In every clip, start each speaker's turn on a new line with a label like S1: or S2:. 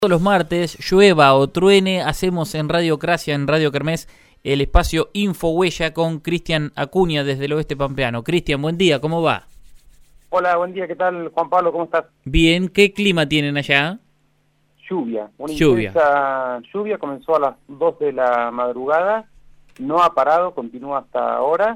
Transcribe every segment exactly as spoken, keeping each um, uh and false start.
S1: Todos los martes, llueva o truene, hacemos en Radiocracia, en Radio Kermés, el espacio Infohuella con Cristian Acuña desde el oeste pampeano. Cristian, buen día, ¿cómo va?
S2: Hola, buen día, ¿qué tal, Juan Pablo? ¿Cómo estás?
S1: Bien, ¿qué clima tienen allá?
S2: Lluvia, una
S1: Lluvia.
S2: intensa lluvia, comenzó a las dos de la madrugada, no ha parado, continúa hasta ahora,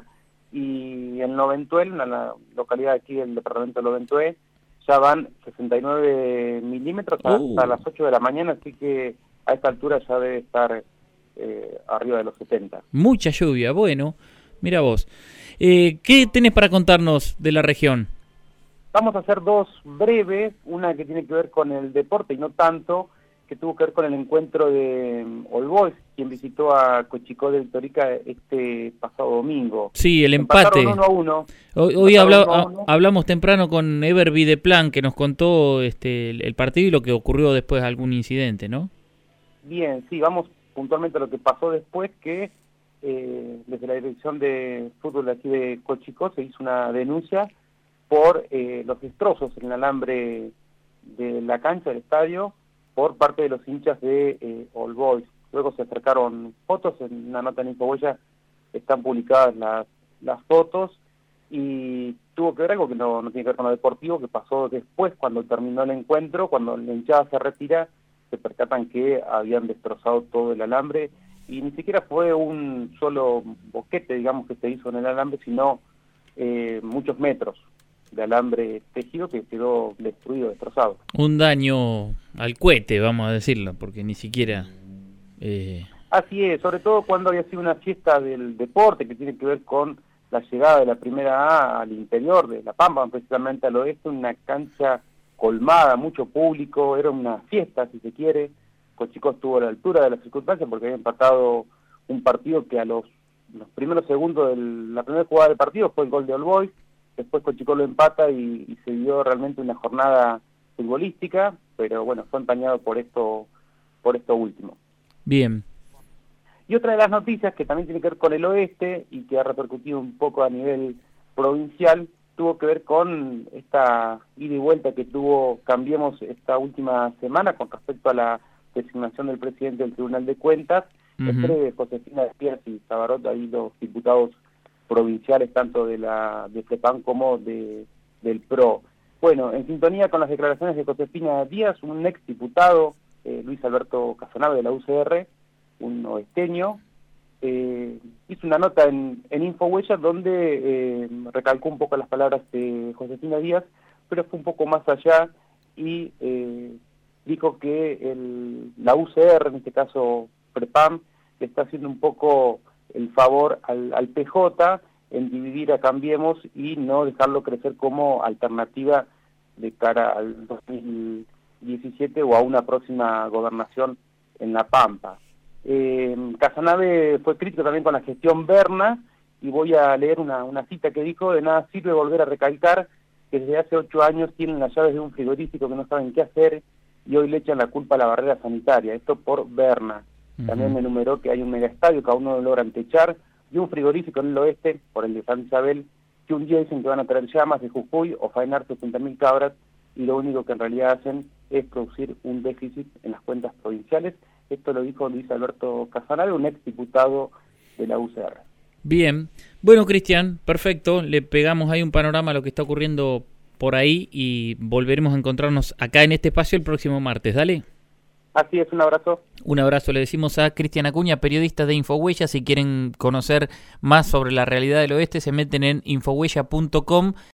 S2: y en Loventuel, en la localidad aquí del departamento de Loventuel, ya van sesenta y nueve milímetros hasta
S1: Uh.
S2: las ocho de la mañana, así que a esta altura ya debe estar eh, arriba de los setenta.
S1: Mucha lluvia, bueno, mira vos. Eh, ¿Qué tenés para contarnos de la región?
S2: Vamos a hacer dos breves, una que tiene que ver con el deporte y no tanto, que tuvo que ver con el encuentro de um, All Boys, quien visitó a Cochicó del Torica este pasado domingo.
S1: Sí, el empate.
S2: Empataron uno a uno.
S1: Hoy, hoy habla,
S2: uno a uno.
S1: hablamos temprano con Ever Videplan, que nos contó este, el, el partido y lo que ocurrió después, algún incidente, ¿no?
S2: Bien, sí, vamos puntualmente a lo que pasó después, que eh, desde la dirección de fútbol de aquí de Cochicó se hizo una denuncia por eh, los destrozos en el alambre de la cancha del estadio por parte de los hinchas de eh, All Boys. Luego se acercaron fotos, en una nota en Infohuella están publicadas las, las fotos, y tuvo que ver algo que no, no tiene que ver con lo deportivo, que pasó después, cuando terminó el encuentro, cuando la hinchada se retira, se percatan que habían destrozado todo el alambre, y ni siquiera fue un solo boquete, digamos, que se hizo en el alambre, sino eh, muchos metros de alambre tejido que quedó destruido, destrozado.
S1: Un daño al cohete, vamos a decirlo, porque ni siquiera... Eh...
S2: Así es, sobre todo cuando había sido una fiesta del deporte que tiene que ver con la llegada de la primera A al interior de La Pampa, precisamente al oeste, una cancha colmada, mucho público, era una fiesta, si se quiere. Cochicó estuvo a la altura de las circunstancias porque había empatado un partido que a los, los primeros segundos de la primera jugada del partido fue el gol de All Boys. Después Cochicó lo empata y, y se dio realmente una jornada futbolística, pero bueno, fue empañado por esto, por esto último.
S1: Bien.
S2: Y otra de las noticias que también tiene que ver con el oeste y que ha repercutido un poco a nivel provincial, tuvo que ver con esta ida y vuelta que tuvo Cambiemos esta última semana con respecto a la designación del presidente del Tribunal de Cuentas, uh-huh. entre Josefina Díaz y Sabarot, ahí los diputados provinciales tanto de la de FEPAM como de del P R O. Bueno, en sintonía con las declaraciones de Josefina Díaz, un ex diputado, eh, Luis Alberto Casanave de la U C R, un oesteño, eh, hizo una nota en, en Infohuella donde eh, recalcó un poco las palabras de Josefina Díaz, pero fue un poco más allá y eh, dijo que el, la U C R, en este caso PREPAM, le está haciendo un poco el favor al, al P J en dividir a Cambiemos y no dejarlo crecer como alternativa de cara al dos mil diecisiete o a una próxima gobernación en La Pampa. Eh, Casanave fue crítico también con la gestión Berna, y voy a leer una, una cita que dijo: de nada sirve volver a recalcar que desde hace ocho años tienen las llaves de un frigorífico que no saben qué hacer y hoy le echan la culpa a la barrera sanitaria. Esto por Berna. También me enumeró que hay un megaestadio que aún no lo logran techar y un frigorífico en el oeste, por el de San Isabel, que un día dicen que van a traer llamas de Jujuy o faenar setenta mil cabras y lo único que en realidad hacen es producir un déficit en las cuentas provinciales. Esto lo dijo Luis Alberto Casanave, un ex diputado de la U C R.
S1: Bien. Bueno, Cristian, perfecto. Le pegamos ahí un panorama a lo que está ocurriendo por ahí y volveremos a encontrarnos acá en este espacio el próximo martes. Dale.
S2: Así es, un abrazo.
S1: Un abrazo le decimos a Cristian Acuña, periodista de Infohuella. Si quieren conocer más sobre la realidad del oeste, se meten en infohuella punto com.